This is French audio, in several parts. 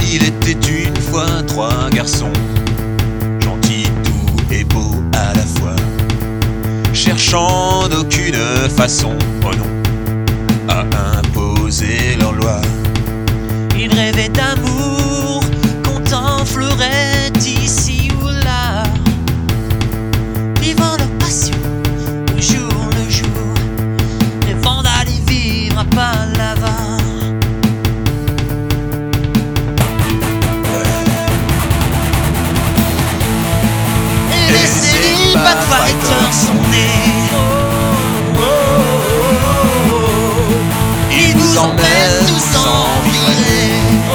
Il était une fois trois garçons, gentils, doux et beaux à la fois, cherchant d'aucune façon, oh non, à imposer leur loi. Ils rêvaient d'amour qu'on t'enflerait ici ou là, vivant leur passion au jour le jour, rêvant d'aller vivre à Palava. Et les célibat fighters sont nés. Ils nous emmènent tous en virée.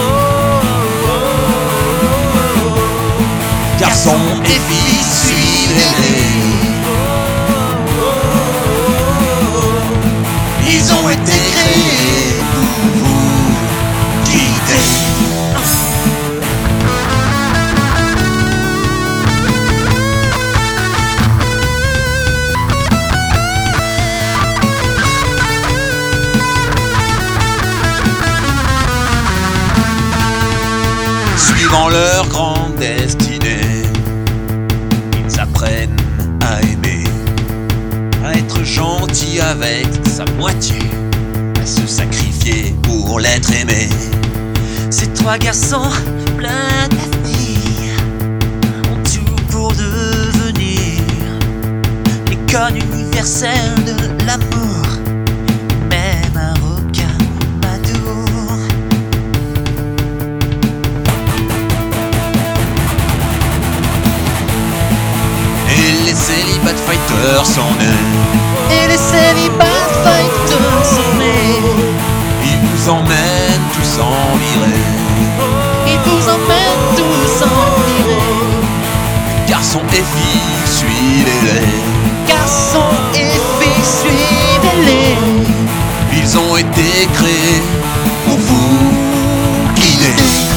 Garçons et filles, suivez-les. Ils ont été créés pour vous guider. Suivant leur grande destinée, ils apprennent à aimer, à être gentils avec sa moitié, à se sacrifier pour l'être aimé. Ces trois garçons pleins d'avenir ont tout pour devenir l'icône universelle de l'amour, même un requin m'adore. Et les célibat fighters sont nés. Et les célibat fighters sont nés. Ils nous emmènent tous en virée. Ils vous emmènent tous en virée. Garçons et filles, suivez-les. Garçons et filles, suivez-les. Ils ont été créés pour vous guider.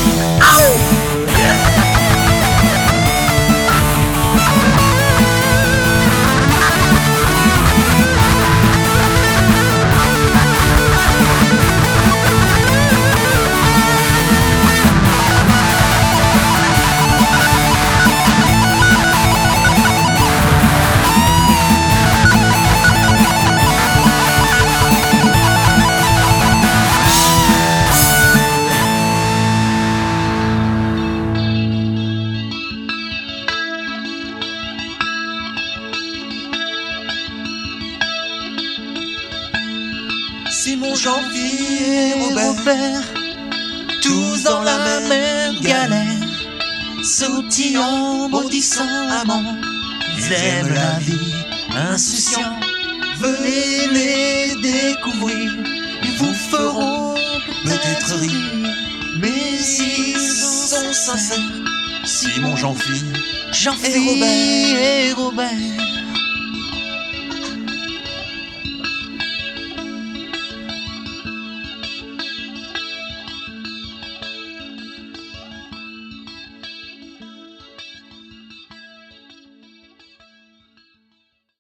Simon, Jean-Philippe et Robert, tous dans la même galère, sautillant, maudissant amants. Ils aiment la vie, insouciants. Venez les découvrir, ils vous feront peut-être rire, mais ils sont sincères. Simon, Jean-Philippe Jean-Philippe et Robert.